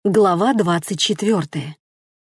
Глава 24.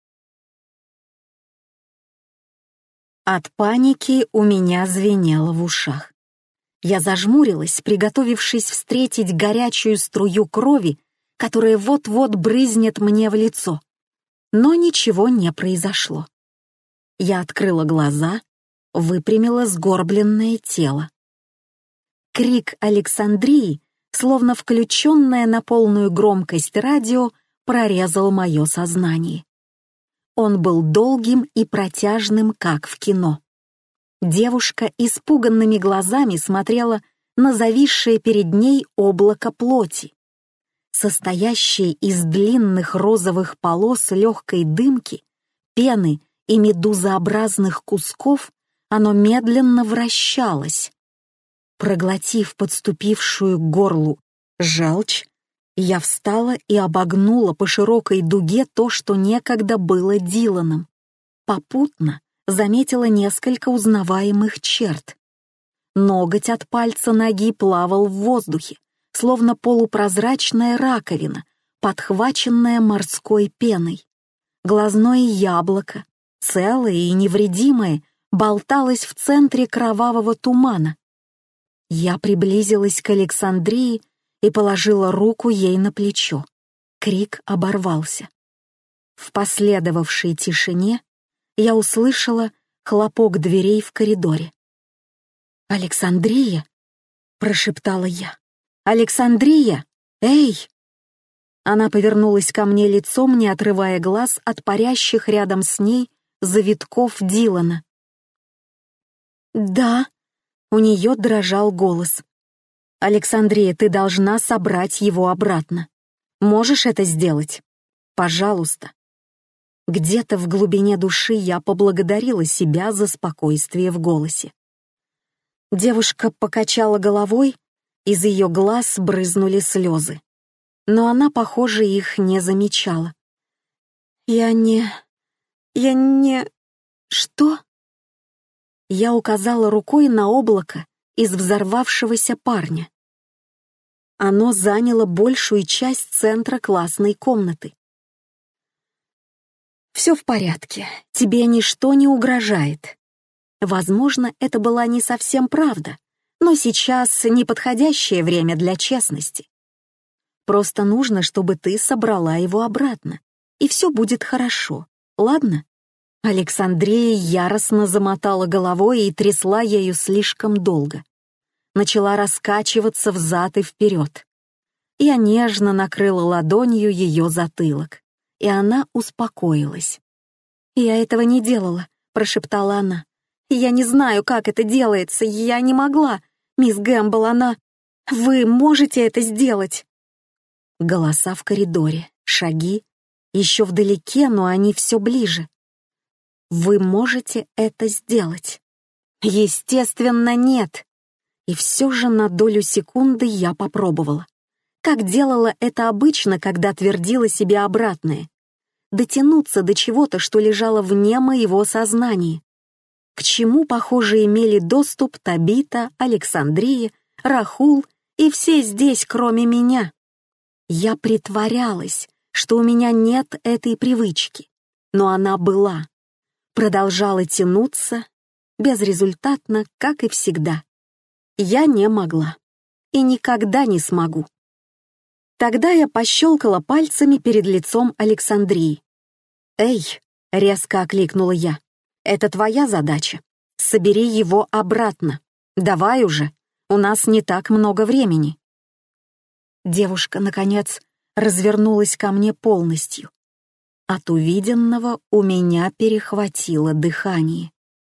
От паники у меня звенело в ушах. Я зажмурилась, приготовившись встретить горячую струю крови, которая вот-вот брызнет мне в лицо. Но ничего не произошло. Я открыла глаза, выпрямила сгорбленное тело. Крик Александрии, словно включенное на полную громкость радио, прорезал мое сознание. Он был долгим и протяжным, как в кино. Девушка испуганными глазами смотрела на зависшее перед ней облако плоти. Состоящее из длинных розовых полос легкой дымки, пены и медузообразных кусков, оно медленно вращалось. Проглотив подступившую к горлу желчь, я встала и обогнула по широкой дуге то, что некогда было Диланом. Попутно заметила несколько узнаваемых черт. Ноготь от пальца ноги плавал в воздухе, словно полупрозрачная раковина, подхваченная морской пеной. Глазное яблоко, целое и невредимое, болталось в центре кровавого тумана. Я приблизилась к Александрии и положила руку ей на плечо. Крик оборвался. В последовавшей тишине я услышала хлопок дверей в коридоре. «Александрия?» — прошептала я. «Александрия! Эй!» Она повернулась ко мне лицом, не отрывая глаз от парящих рядом с ней завитков Дилана. «Да», — у нее дрожал голос. «Александрия, ты должна собрать его обратно. Можешь это сделать? Пожалуйста». Где-то в глубине души я поблагодарила себя за спокойствие в голосе. Девушка покачала головой, из ее глаз брызнули слезы. Но она, похоже, их не замечала. «Я не... Что?» Я указала рукой на облако из взорвавшегося парня. Оно заняло большую часть центра классной комнаты. «Все в порядке, тебе ничто не угрожает». Возможно, это была не совсем правда, но сейчас неподходящее время для честности. Просто нужно, чтобы ты собрала его обратно, и все будет хорошо, ладно? Александрия яростно замотала головой и трясла ею слишком долго. Начала раскачиваться взад и вперед. Я нежно накрыла ладонью ее затылок, и она успокоилась. «Я этого не делала», — прошептала она. «Я не знаю, как это делается, я не могла. Мисс Гэмбл, она... Вы можете это сделать?» Голоса в коридоре, шаги, еще вдалеке, но они все ближе. «Вы можете это сделать?» Естественно, нет. И все же на долю секунды я попробовала. Как делала это обычно, когда твердила себе обратное. Дотянуться до чего-то, что лежало вне моего сознания. К чему, похоже, имели доступ Табита, Александрия, Рахул и все здесь, кроме меня. Я притворялась, что у меня нет этой привычки, но она была. Продолжала тянуться, безрезультатно, как и всегда. Я не могла и никогда не смогу. Тогда я пощелкала пальцами перед лицом Александрии. «Эй!» — резко окликнула я. «Это твоя задача. Собери его обратно. Давай уже, у нас не так много времени». Девушка, наконец, развернулась ко мне полностью. От увиденного у меня перехватило дыхание.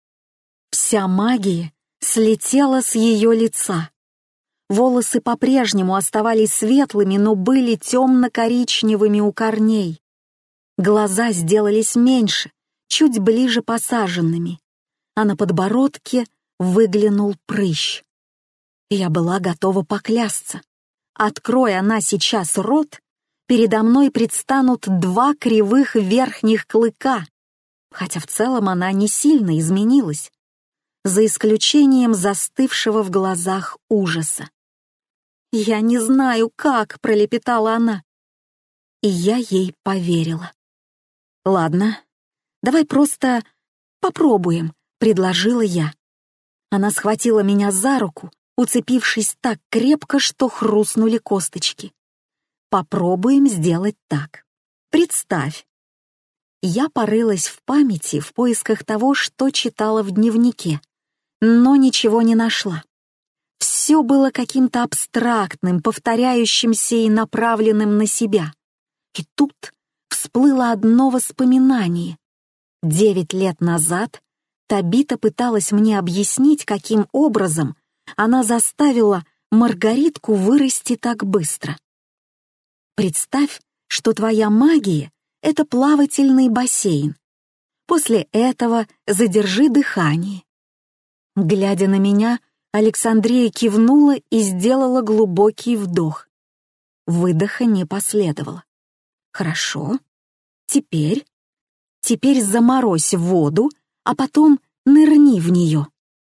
Вся магия слетела с ее лица. Волосы по-прежнему оставались светлыми, но были темно-коричневыми у корней. Глаза сделались меньше, чуть ближе посаженными, а на подбородке выглянул прыщ. Я была готова поклясться. Открой она сейчас рот, передо мной предстанут 2 кривых верхних клыка, хотя в целом она не сильно изменилась, за исключением застывшего в глазах ужаса. «Я не знаю, как», — пролепетала она. и я ей поверила. «Ладно, давай просто попробуем», — предложила я. Она схватила меня за руку, уцепившись так крепко, что хрустнули косточки. «Попробуем сделать так. Представь». Я порылась в памяти в поисках того, что читала в дневнике, но ничего не нашла. Все было каким-то абстрактным, повторяющимся и направленным на себя. И тут всплыло одно воспоминание. 9 лет назад Табита пыталась мне объяснить, каким образом она заставила Маргаритку вырасти так быстро. Представь, что твоя магия — это плавательный бассейн. После этого задержи дыхание. Глядя на меня, Александрия кивнула и сделала глубокий вдох. Выдоха не последовало. Хорошо. Теперь заморозь воду, а потом нырни в нее.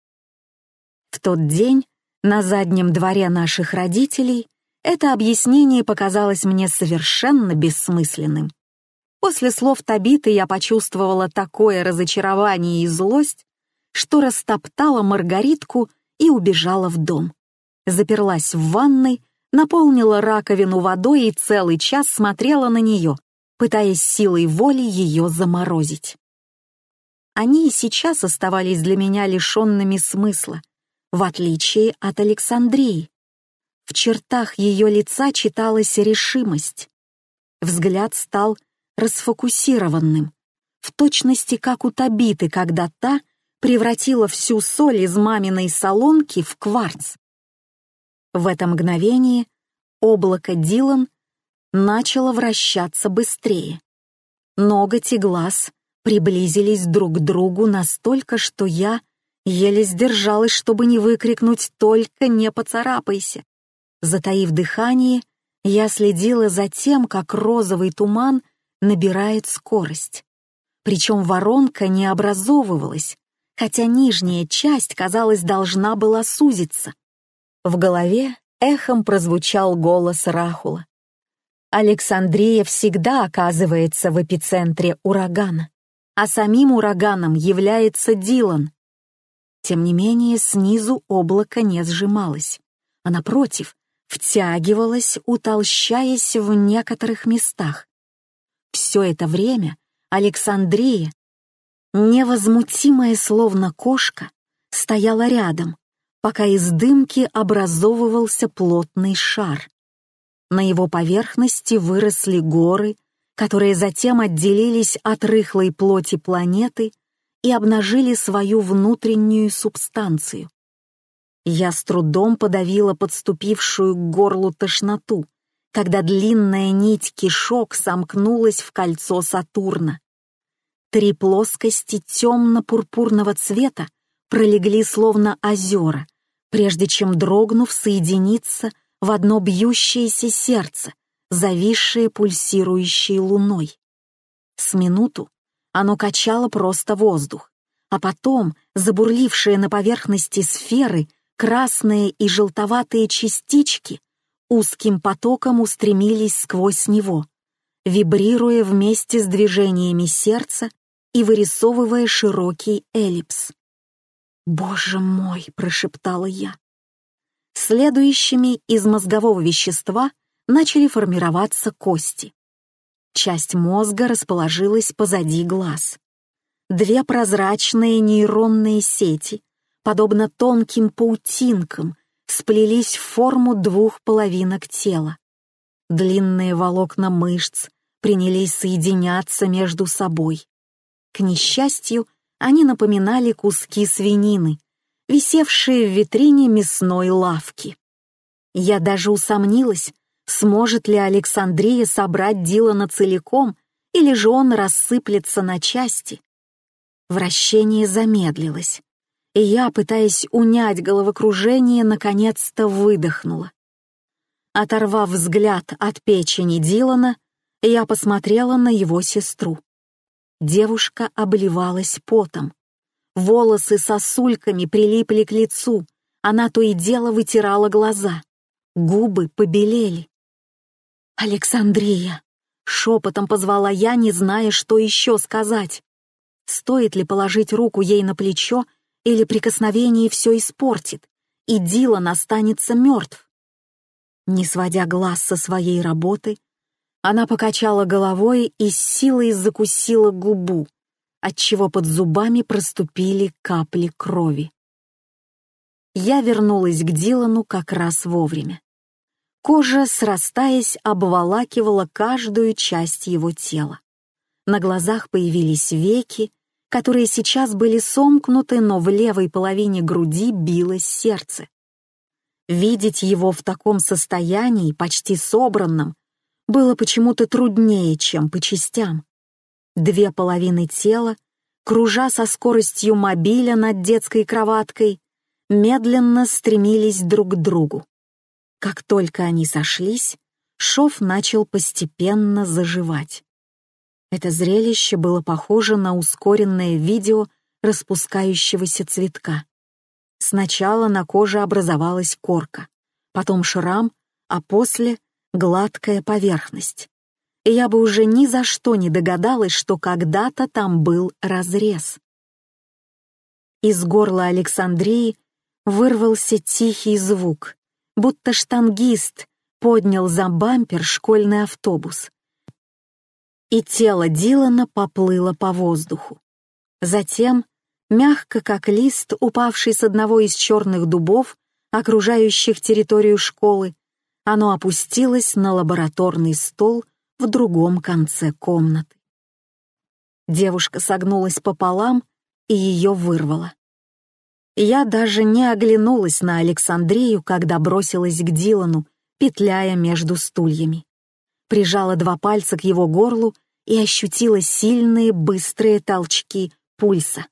В тот день на заднем дворе наших родителей это объяснение показалось мне совершенно бессмысленным. После слов Табиты я почувствовала такое разочарование и злость, что растоптала Маргаритку и убежала в дом. Заперлась в ванной, наполнила раковину водой и целый час смотрела на нее, пытаясь силой воли ее заморозить. Они и сейчас оставались для меня лишенными смысла, в отличие от Александрии. В чертах ее лица читалась решимость. Взгляд стал расфокусированным, в точности как у Табиты, когда та превратила всю соль из маминой солонки в кварц. В это мгновение облако Дилан начало вращаться быстрее. Ноготь и глаз приблизились друг к другу настолько, что я еле сдержалась, чтобы не выкрикнуть «Только не поцарапайся!». Затаив дыхание, я следила за тем, как розовый туман набирает скорость. Причем воронка не образовывалась, хотя нижняя часть, казалось, должна была сузиться. В голове эхом прозвучал голос Рахула. Александрия всегда оказывается в эпицентре урагана, а самим ураганом является Дилан. Тем не менее, снизу облако не сжималось, а напротив, втягивалось, утолщаясь в некоторых местах. Все это время Александрия, невозмутимая словно кошка, стояла рядом, пока из дымки образовывался плотный шар. На его поверхности выросли горы, которые затем отделились от рыхлой плоти планеты и обнажили свою внутреннюю субстанцию. Я с трудом подавила подступившую к горлу тошноту, когда длинная нить кишок сомкнулась в кольцо Сатурна. 3 плоскости темно-пурпурного цвета пролегли словно озера, прежде чем, дрогнув, соединиться в одно бьющееся сердце, зависшее пульсирующей луной. С минуту оно качало просто воздух, а потом забурлившие на поверхности сферы красные и желтоватые частички узким потоком устремились сквозь него, вибрируя вместе с движениями сердца и вырисовывая широкий эллипс. «Боже мой!» — прошептала я. Следующими из мозгового вещества начали формироваться кости. Часть мозга расположилась позади глаз. 2 прозрачные нейронные сети, подобно тонким паутинкам, сплелись в форму 2 половинок тела. Длинные волокна мышц принялись соединяться между собой. К несчастью, они напоминали куски свинины, висевшие в витрине мясной лавки. Я даже усомнилась, сможет ли Александрия собрать Дилана целиком, или же он рассыплется на части. Вращение замедлилось, и я, пытаясь унять головокружение, наконец-то выдохнула. Оторвав взгляд от печени Дилана, я посмотрела на его сестру. Девушка обливалась потом. Волосы сосульками прилипли к лицу, она то и дело вытирала глаза. Губы побелели. «Александрия, Шепотом позвала я, не зная, что еще сказать. Стоит ли положить руку ей на плечо, или прикосновение все испортит, и Дилан останется мертв? Не сводя глаз со своей работы, она покачала головой и с силой закусила губу, отчего под зубами проступили капли крови. Я вернулась к Дилану как раз вовремя. Кожа, срастаясь, обволакивала каждую часть его тела. На глазах появились веки, которые сейчас были сомкнуты, но в левой половине груди билось сердце. Видеть его в таком состоянии, почти собранном, было почему-то труднее, чем по частям. Две половины тела, кружа со скоростью мобиля над детской кроваткой, медленно стремились друг к другу. Как только они сошлись, шов начал постепенно заживать. Это зрелище было похоже на ускоренное видео распускающегося цветка. Сначала на коже образовалась корка, потом шрам, а после — гладкая поверхность. И я бы уже ни за что не догадалась, что когда-то там был разрез. Из горла Александрии вырвался тихий звук, будто штангист поднял за бампер школьный автобус. И тело Дилана поплыло по воздуху. Затем, мягко как лист, упавший с одного из черных дубов, окружающих территорию школы, оно опустилось на лабораторный стол в другом конце комнаты. Девушка согнулась пополам, и ее вырвало. Я даже не оглянулась на Александрию, когда бросилась к Дилану, петляя между стульями. Прижала два пальца к его горлу и ощутила сильные, быстрые толчки пульса.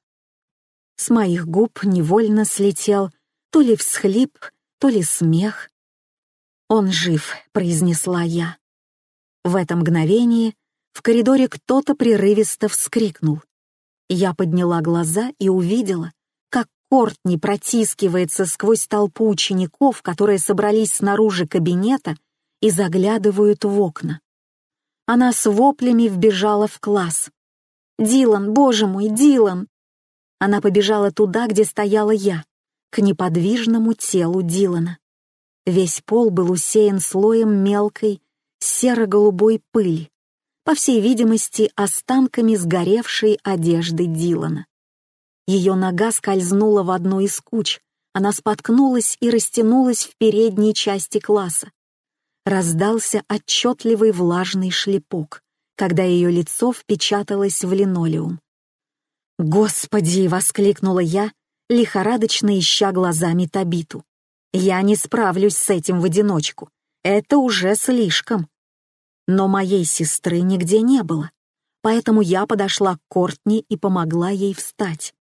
С моих губ невольно слетел то ли всхлип, то ли смех. «Он жив», — произнесла я. В это мгновение в коридоре кто-то прерывисто вскрикнул. Я подняла глаза и увидела, как Кортни протискивается сквозь толпу учеников, которые собрались снаружи кабинета и заглядывают в окна. Она с воплями вбежала в класс. «Дилан, боже мой, Дилан!» Она побежала туда, где стояла я, к неподвижному телу Дилана. Весь пол был усеян слоем мелкой, серо-голубой пыли, по всей видимости, останками сгоревшей одежды Дилана. Ее нога скользнула в одну из куч, она споткнулась и растянулась в передней части класса. Раздался отчетливый влажный шлепок, когда ее лицо впечаталось в линолеум. «Господи!» — воскликнула я, лихорадочно ища глазами Табиту. «Я не справлюсь с этим в одиночку. Это уже слишком». Но моей сестры нигде не было, поэтому я подошла к Кортни и помогла ей встать.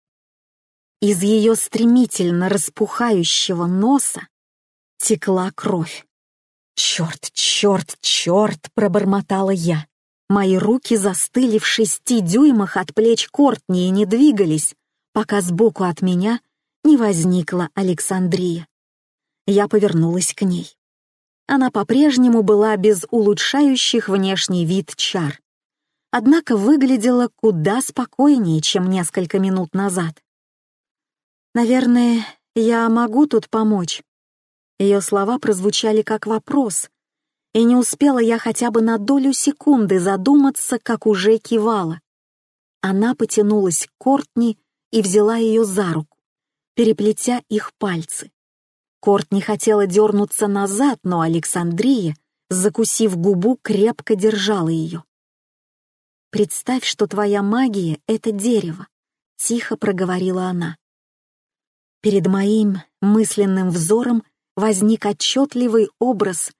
Из ее стремительно распухающего носа текла кровь. «Черт, черт, черт!» — пробормотала я. Мои руки застыли в 6 дюймах от плеч Кортни и не двигались, пока сбоку от меня не возникла Александрия. Я повернулась к ней. Она по-прежнему была без улучшающих внешний вид чар, однако выглядела куда спокойнее, чем несколько минут назад. «Наверное, я могу тут помочь?» Ее слова прозвучали как вопрос, и не успела я хотя бы на долю секунды задуматься, как уже кивала. Она потянулась к Кортни и взяла ее за руку, переплетя их пальцы. Кортни хотела дернуться назад, но Александрия, закусив губу, крепко держала ее. «Представь, что твоя магия — это дерево», — тихо проговорила она. Перед моим мысленным взором возник отчетливый образ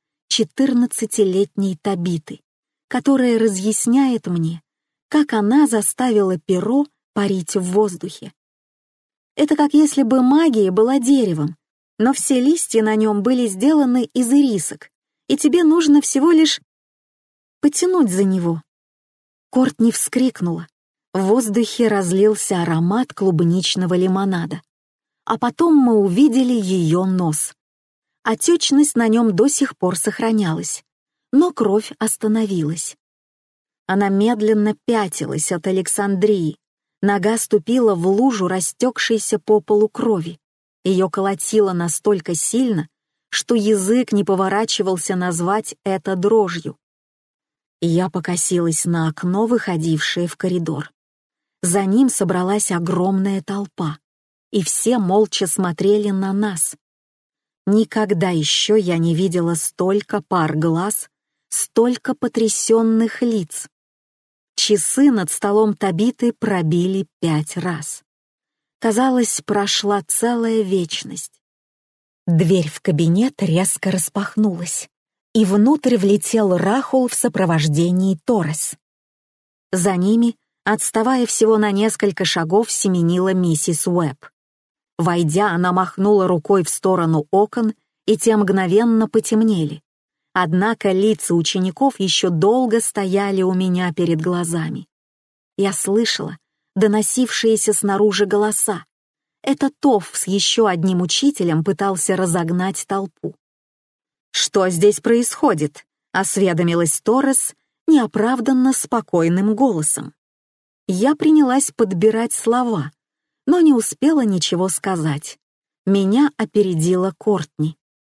14-летней Табиты, которая разъясняет мне, как она заставила перо парить в воздухе. Это как если бы магия была деревом, но все листья на нем были сделаны из ирисок, и тебе нужно всего лишь потянуть за него. Кортни вскрикнула. В воздухе разлился аромат клубничного лимонада. А потом мы увидели ее нос. Отечность на нем до сих пор сохранялась, но кровь остановилась. Она медленно пятилась от Александрии. Нога ступила в лужу растекшейся по полу крови. Ее колотило настолько сильно, что язык не поворачивался назвать это дрожью. Я покосилась на окно, выходившее в коридор. За ним собралась огромная толпа, и все молча смотрели на нас. Никогда еще я не видела столько пар глаз, столько потрясенных лиц. Часы над столом Табиты пробили 5 раз. Казалось, прошла целая вечность. Дверь в кабинет резко распахнулась, и внутрь влетел Рахул в сопровождении Торрес. За ними, отставая всего на несколько шагов, семенила миссис Уэбб. Войдя, она махнула рукой в сторону окон, и те мгновенно потемнели. Однако лица учеников еще долго стояли у меня перед глазами. Я слышала доносившиеся снаружи голоса. Это Тофф с еще одним учителем пытался разогнать толпу. «Что здесь происходит?» — осведомилась Торрес неоправданно спокойным голосом. Я принялась подбирать слова, но не успела ничего сказать. Меня опередила Кортни.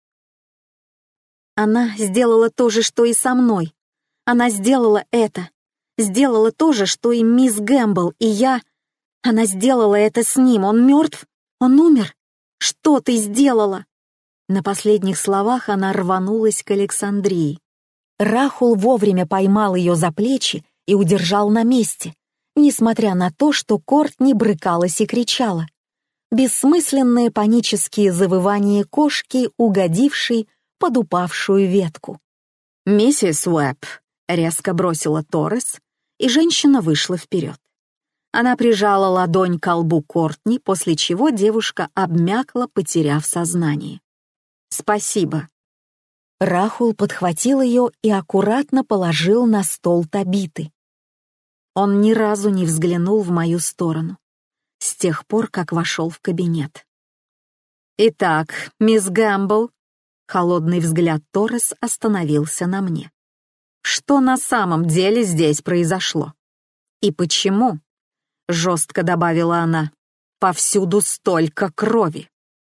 Она сделала то же, что и со мной. Она сделала это. Сделала то же, что и мисс Гэмбл, и я... Она сделала это с ним. Он мертв? Он умер? Что ты сделала? На последних словах она рванулась к Александрии. Рахул вовремя поймал ее за плечи и удержал на месте, несмотря на то, что Кортни брыкалась и кричала. Бессмысленные панические завывания кошки, угодившей под упавшую ветку. «Миссис Уэбб», — резко бросила Торрес, и женщина вышла вперед. Она прижала ладонь к лбу Кортни, после чего девушка обмякла, потеряв сознание. «Спасибо». Рахул подхватил ее и аккуратно положил на стол Табиты. Он ни разу не взглянул в мою сторону с тех пор, как вошел в кабинет. «Итак, мисс Гэмбл», — холодный взгляд Торрес остановился на мне. «Что на самом деле здесь произошло? И почему?» — жестко добавила она. «Повсюду столько крови».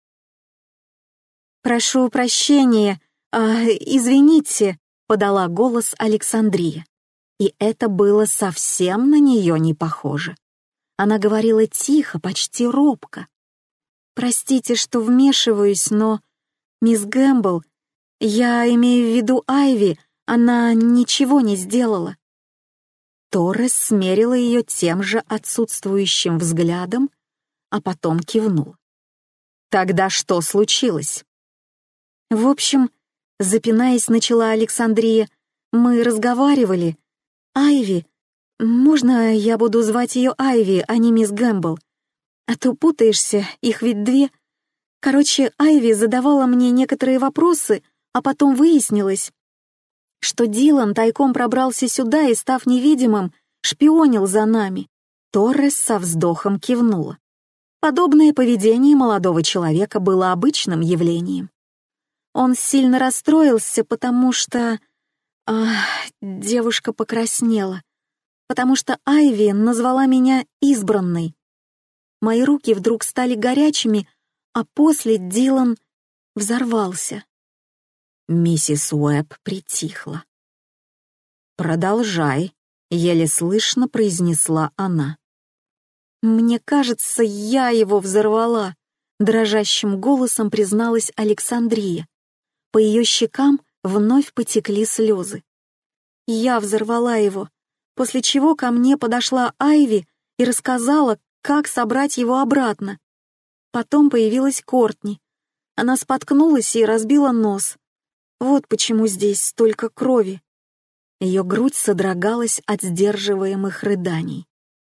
«Прошу прощения, извините», — подала голос Александрия. И это было совсем на нее не похоже. Она говорила тихо, почти робко. «Простите, что вмешиваюсь, но... Мисс Гэмбл, я имею в виду Айви, она ничего не сделала». Торрес смерила ее тем же отсутствующим взглядом, а потом кивнула. «Тогда что случилось?» «В общем, запинаясь, начала Александрия, мы разговаривали. Айви, можно я буду звать ее Айви, а не мисс Гэмбл? А то путаешься, их ведь 2. Короче, Айви задавала мне некоторые вопросы, а потом выяснилось, что Дилан тайком пробрался сюда и, став невидимым, шпионил за нами». Торрес со вздохом кивнула. Подобное поведение молодого человека было обычным явлением. Он сильно расстроился, потому что... Девушка покраснела. Потому что Айви назвала меня избранной. Мои руки вдруг стали горячими, а после Дилан взорвался. Миссис Уэбб притихла. «Продолжай», — еле слышно произнесла она. «Мне кажется, я его взорвала», — дрожащим голосом призналась Александрия. По ее щекам вновь потекли слезы. «Я взорвала его, после чего ко мне подошла Айви и рассказала, как собрать его обратно. Потом появилась Кортни. Она споткнулась и разбила нос. Вот почему здесь столько крови». Ее грудь содрогалась от сдерживаемых рыданий.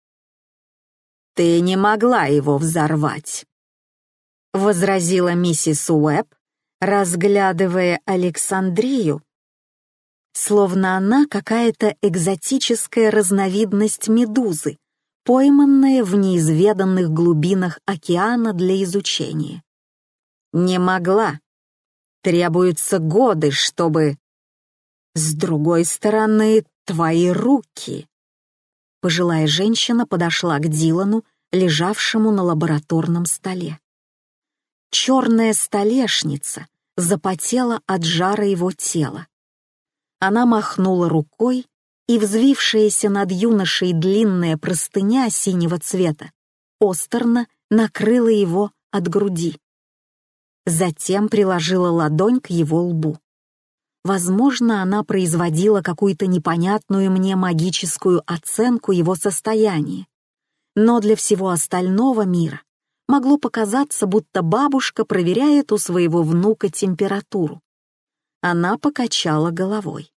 «Ты не могла его взорвать», — возразила миссис Уэбб, разглядывая Александрию, словно она какая-то экзотическая разновидность медузы, пойманная в неизведанных глубинах океана для изучения. «Не могла. Требуются годы, чтобы...» «С другой стороны, твои руки!» Пожилая женщина подошла к Дилану, лежавшему на лабораторном столе. Черная столешница запотела от жара его тела. Она махнула рукой, и взвившаяся над юношей длинная простыня синего цвета осторно накрыла его от груди. Затем приложила ладонь к его лбу. Возможно, она производила какую-то непонятную мне магическую оценку его состояния, но для всего остального мира могло показаться, будто бабушка проверяет у своего внука температуру. Она покачала головой.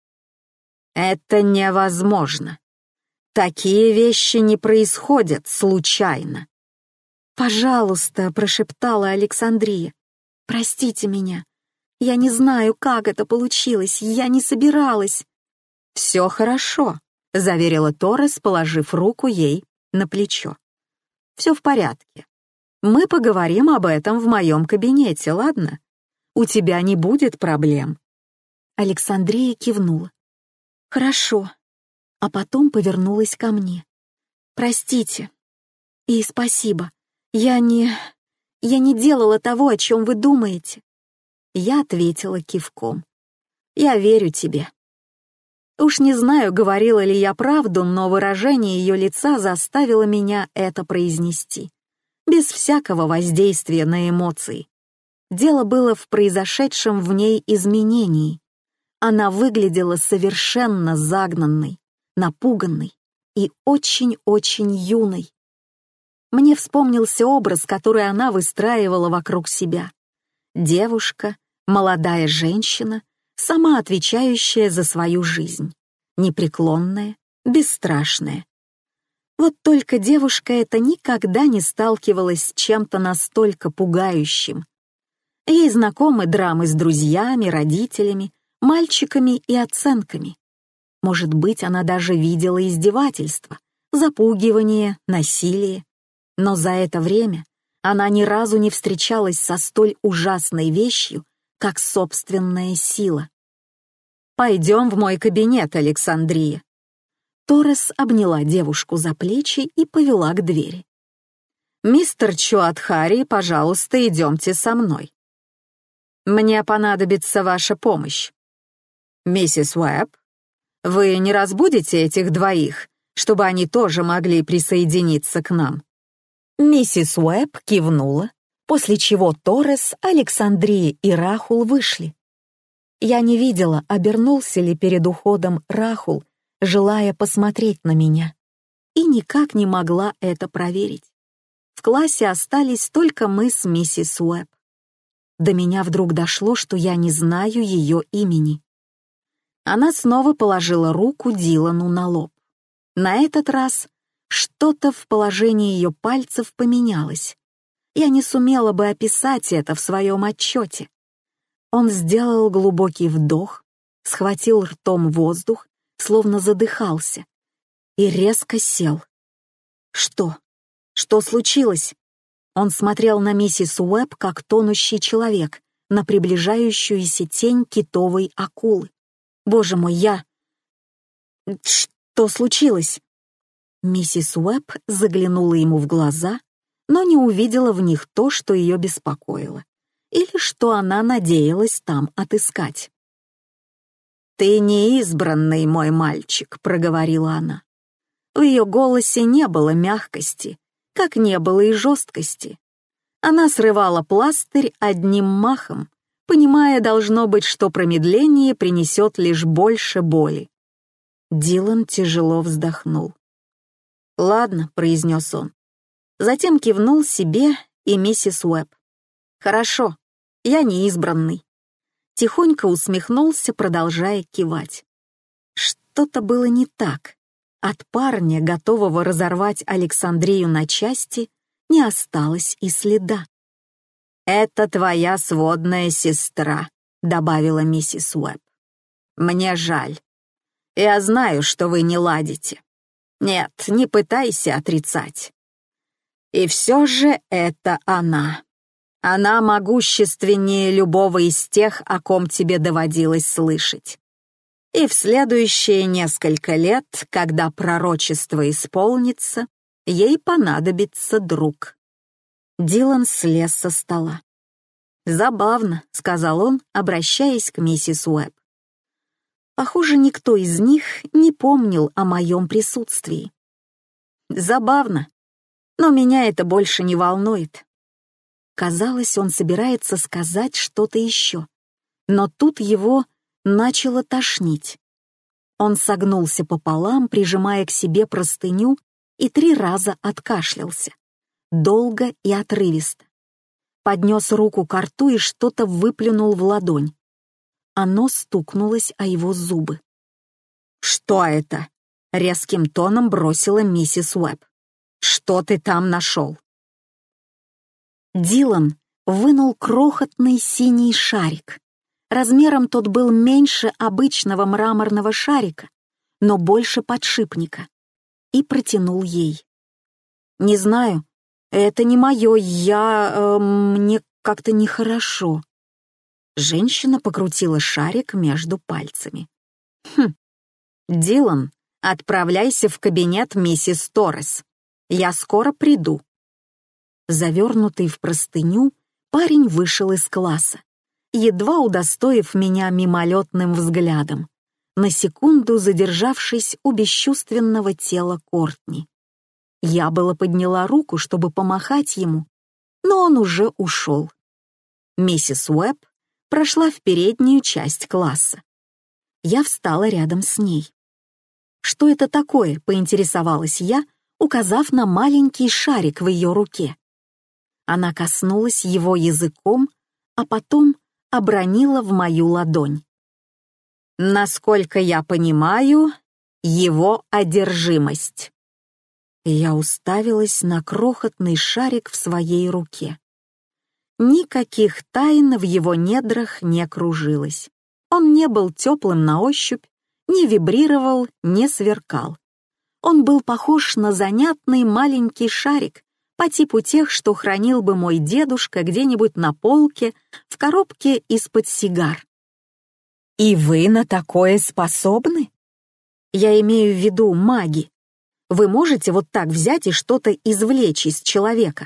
«Это невозможно. Такие вещи не происходят случайно». «Пожалуйста», — прошептала Александрия, — «простите меня. Я не знаю, как это получилось, я не собиралась». «Все хорошо», — заверила Торрес, положив руку ей на плечо. «Все в порядке. Мы поговорим об этом в моем кабинете, ладно? У тебя не будет проблем». Александрия кивнула. «Хорошо», а потом повернулась ко мне. «Простите и спасибо. Я не делала того, о чем вы думаете». Я ответила кивком. «Я верю тебе». Уж не знаю, говорила ли я правду, но выражение ее лица заставило меня это произнести, без всякого воздействия на эмоции. Дело было в произошедшем в ней изменении. Она выглядела совершенно загнанной, напуганной и очень-очень юной. Мне вспомнился образ, который она выстраивала вокруг себя. Девушка, молодая женщина, сама отвечающая за свою жизнь, непреклонная, бесстрашная. Вот только девушка эта никогда не сталкивалась с чем-то настолько пугающим. Ей знакомы драмы с друзьями, родителями, мальчиками и оценками. Может быть, она даже видела издевательства, запугивание, насилие. Но за это время она ни разу не встречалась со столь ужасной вещью, как собственная сила. «Пойдем в мой кабинет, Александрия». Торрес обняла девушку за плечи и повела к двери. «Мистер Чуадхари, пожалуйста, идемте со мной. Мне понадобится ваша помощь. Миссис Уэбб, вы не разбудите этих двоих, чтобы они тоже могли присоединиться к нам?» Миссис Уэбб кивнула, после чего Торрес, Александрия и Рахул вышли. Я не видела, обернулся ли перед уходом Рахул, желая посмотреть на меня, и никак не могла это проверить. В классе остались только мы с миссис Уэбб. До меня вдруг дошло, что я не знаю ее имени. Она снова положила руку Дилану на лоб. На этот раз что-то в положении ее пальцев поменялось. Я не сумела бы описать это в своем отчете. Он сделал глубокий вдох, схватил ртом воздух, словно задыхался, и резко сел. «Что? Что случилось?» Он смотрел на миссис Уэбб, как тонущий человек, на приближающуюся тень китовой акулы. «Боже мой, Что случилось?» Миссис Уэбб заглянула ему в глаза, но не увидела в них то, что ее беспокоило, или что она надеялась там отыскать. «Ты не избранный, мой мальчик», — проговорила она. В ее голосе не было мягкости, как не было и жесткости. Она срывала пластырь одним махом, понимая, должно быть, что промедление принесет лишь больше боли. Дилан тяжело вздохнул. «Ладно», — произнес он. Затем кивнул себе и миссис Уэбб. «Хорошо, я не избранный». Тихонько усмехнулся, продолжая кивать. Что-то было не так. От парня, готового разорвать Александрию на части, не осталось и следа. «Это твоя сводная сестра», — добавила миссис Уэбб. «Мне жаль. Я знаю, что вы не ладите. Нет, не пытайся отрицать. И все же это она. Она могущественнее любого из тех, о ком тебе доводилось слышать. И в следующие несколько лет, когда пророчество исполнится, ей понадобится друг». Дилан слез со стола. «Забавно», — сказал он, обращаясь к миссис Уэбб. Похоже, никто из них не помнил о моем присутствии. «Забавно, но меня это больше не волнует». Казалось, он собирается сказать что-то еще, но тут его начало тошнить. Он согнулся пополам, прижимая к себе простыню, и 3 раза откашлялся, долго и отрывисто. Поднес руку ко рту и что-то выплюнул в ладонь. Оно стукнулось о его зубы. «Что это?» — резким тоном бросила миссис Уэбб. «Что ты там нашел?» Дилан вынул крохотный синий шарик. Размером тот был меньше обычного мраморного шарика, но больше подшипника, и протянул ей. «Не знаю, это не мое, мне как-то нехорошо». Женщина покрутила шарик между пальцами. «Дилан, отправляйся в кабинет миссис Торрес. Я скоро приду». Завернутый в простыню, парень вышел из класса, едва удостоив меня мимолетным взглядом, на секунду задержавшись у бесчувственного тела Кортни. Я было подняла руку, чтобы помахать ему, но он уже ушел. Миссис Уэбб прошла в переднюю часть класса. Я встала рядом с ней. «Что это такое?» — поинтересовалась я, указав на маленький шарик в ее руке. Она коснулась его языком, а потом обронила в мою ладонь. «Насколько я понимаю, его одержимость». Я уставилась на крохотный шарик в своей руке. Никаких тайн в его недрах не кружилось. Он не был теплым на ощупь, не вибрировал, не сверкал. Он был похож на занятный маленький шарик, по типу тех, что хранил бы мой дедушка где-нибудь на полке в коробке из-под сигар. «И вы на такое способны?» «Я имею в виду маги. Вы можете вот так взять и что-то извлечь из человека?»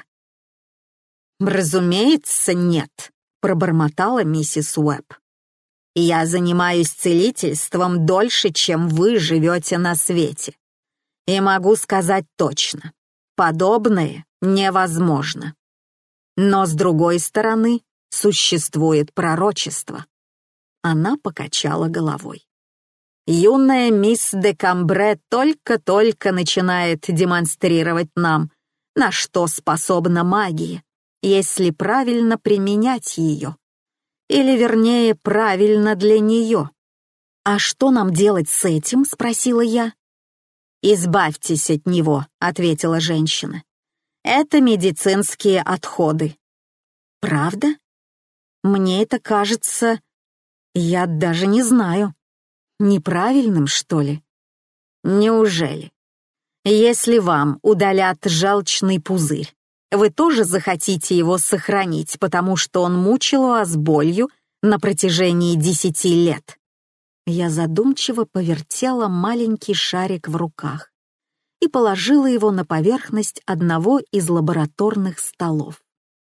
«Разумеется, нет», — пробормотала миссис Уэбб. «Я занимаюсь целительством дольше, чем вы живете на свете. И могу сказать точно, подобное невозможно. Но, с другой стороны, существует пророчество». Она покачала головой. «Юная мисс де Камбре только-только начинает демонстрировать нам, на что способна магия, если правильно применять ее. Или, вернее, правильно для нее». «А что нам делать с этим?» — спросила я. «Избавьтесь от него», — ответила женщина. «Это медицинские отходы». «Правда? Мне это кажется... Я даже не знаю. Неправильным, что ли?» «Неужели? Если вам удалят желчный пузырь, вы тоже захотите его сохранить, потому что он мучил вас болью на протяжении 10 лет?» Я задумчиво повертела маленький шарик в руках и положила его на поверхность одного из лабораторных столов.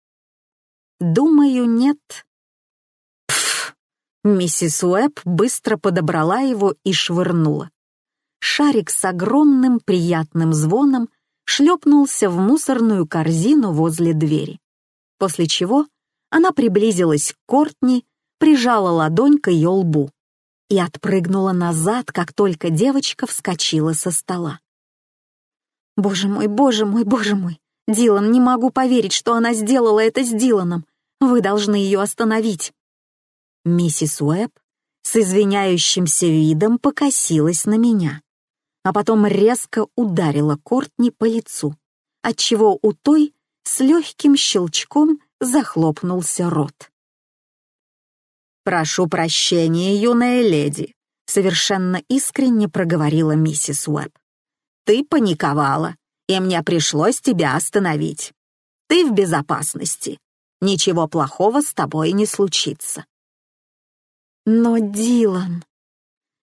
«Думаю, нет». «Пф!» Миссис Уэбб быстро подобрала его и швырнула. Шарик с огромным приятным звоном шлепнулся в мусорную корзину возле двери, после чего она приблизилась к Кортни, прижала ладонь к ее лбу и отпрыгнула назад, как только девочка вскочила со стола. «Боже мой, боже мой, боже мой! Дилан, не могу поверить, что она сделала это с Диланом. Вы должны ее остановить». Миссис Уэбб с извиняющимся видом покосилась на меня, а потом резко ударила Кортни по лицу, отчего у той с легким щелчком захлопнулся рот. «Прошу прощения, юная леди», — совершенно искренне проговорила миссис Уэбб. «Ты паниковала, и мне пришлось тебя остановить. Ты в безопасности. Ничего плохого с тобой не случится». «Но, Дилан...»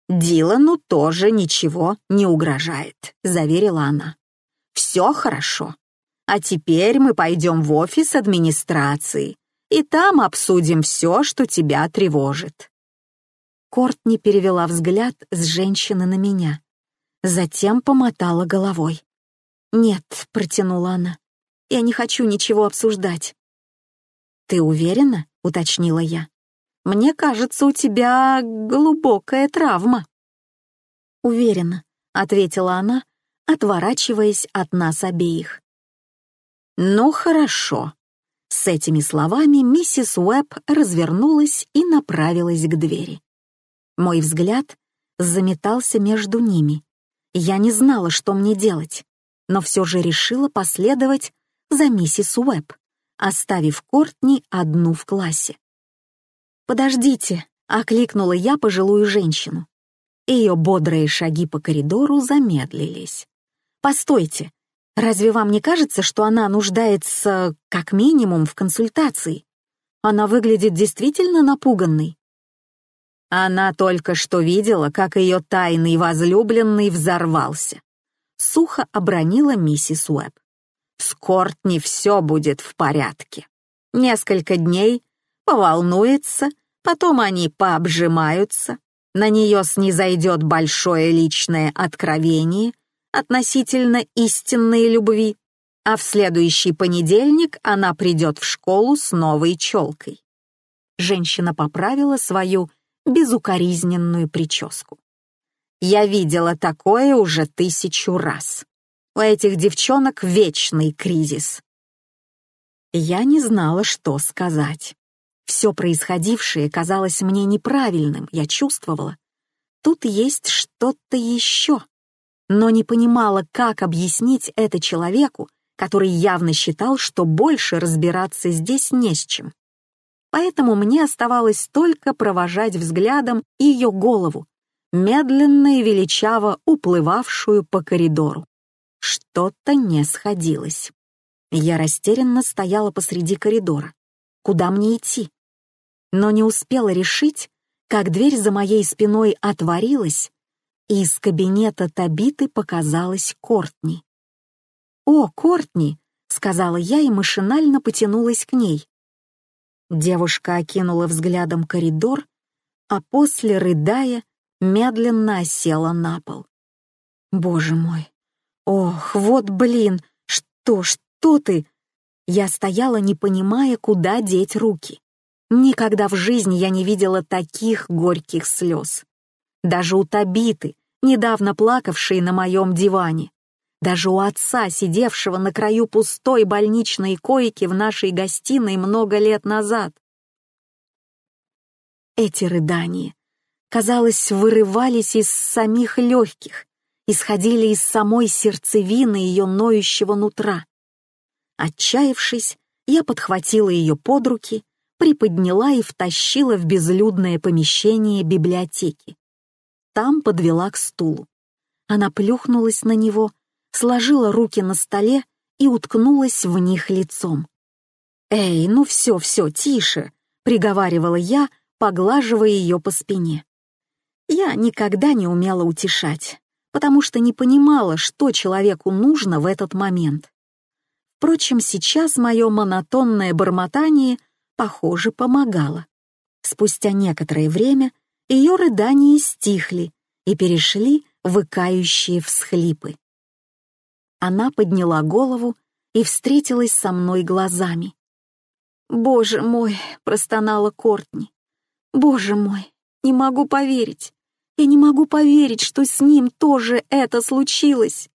«Дилану тоже ничего не угрожает», — заверила она. «Все хорошо. А теперь мы пойдем в офис администрации, и там обсудим все, что тебя тревожит». Кортни перевела взгляд с женщины на меня, затем помотала головой. «Нет», — протянула она, — «я не хочу ничего обсуждать». «Ты уверена?» — уточнила я. «Мне кажется, у тебя глубокая травма». «Уверена», — ответила она, отворачиваясь от нас обеих. «Ну, хорошо». С этими словами миссис Уэбб развернулась и направилась к двери. Мой взгляд заметался между ними. Я не знала, что мне делать, но все же решила последовать за миссис Уэбб, оставив Кортни одну в классе. «Подождите», — окликнула я пожилую женщину. Ее бодрые шаги по коридору замедлились. «Постойте, разве вам не кажется, что она нуждается как минимум в консультации? Она выглядит действительно напуганной». Она только что видела, как ее тайный возлюбленный взорвался. Сухо обронила миссис Уэбб. «С Кортни все будет в порядке. Несколько дней, поволнуется, потом они пообжимаются, на нее снизойдет большое личное откровение относительно истинной любви, а в следующий понедельник она придет в школу с новой челкой». Женщина поправила свою безукоризненную прическу. «Я видела такое уже 1000 раз. У этих девчонок вечный кризис». Я не знала, что сказать. Все происходившее казалось мне неправильным, я чувствовала. Тут есть что-то еще, но не понимала, как объяснить это человеку, который явно считал, что больше разбираться здесь не с чем. Поэтому мне оставалось только провожать взглядом ее голову, медленно и величаво уплывавшую по коридору. Что-то не сходилось. Я растерянно стояла посреди коридора. Куда мне идти? Но не успела решить, как дверь за моей спиной отворилась, и из кабинета Табиты показалась Кортни. «О, Кортни!» — сказала я и машинально потянулась к ней. Девушка окинула взглядом коридор, а после, рыдая, медленно осела на пол. «Боже мой! Ох, вот блин! Что ты?» Я стояла, не понимая, куда деть руки. Никогда в жизни я не видела таких горьких слез. Даже у Табиты, недавно плакавшей на моем диване. Даже у отца, сидевшего на краю пустой больничной койки в нашей гостиной много лет назад. Эти рыдания, казалось, вырывались из самих легких, исходили из самой сердцевины ее ноющего нутра. Отчаявшись, я подхватила ее под руки, приподняла и втащила в безлюдное помещение библиотеки. Там подвела к стулу. Она плюхнулась на него, сложила руки на столе и уткнулась в них лицом. «Эй, ну все, тише», — приговаривала я, поглаживая ее по спине. Я никогда не умела утешать, потому что не понимала, что человеку нужно в этот момент. Впрочем, сейчас мое монотонное бормотание, похоже, помогало. Спустя некоторое время ее рыдания стихли и перешли в икающие всхлипы. Она подняла голову и встретилась со мной глазами. «Боже мой!» — простонала Кортни. «Боже мой! Не могу поверить! Я не могу поверить, что с ним тоже это случилось!»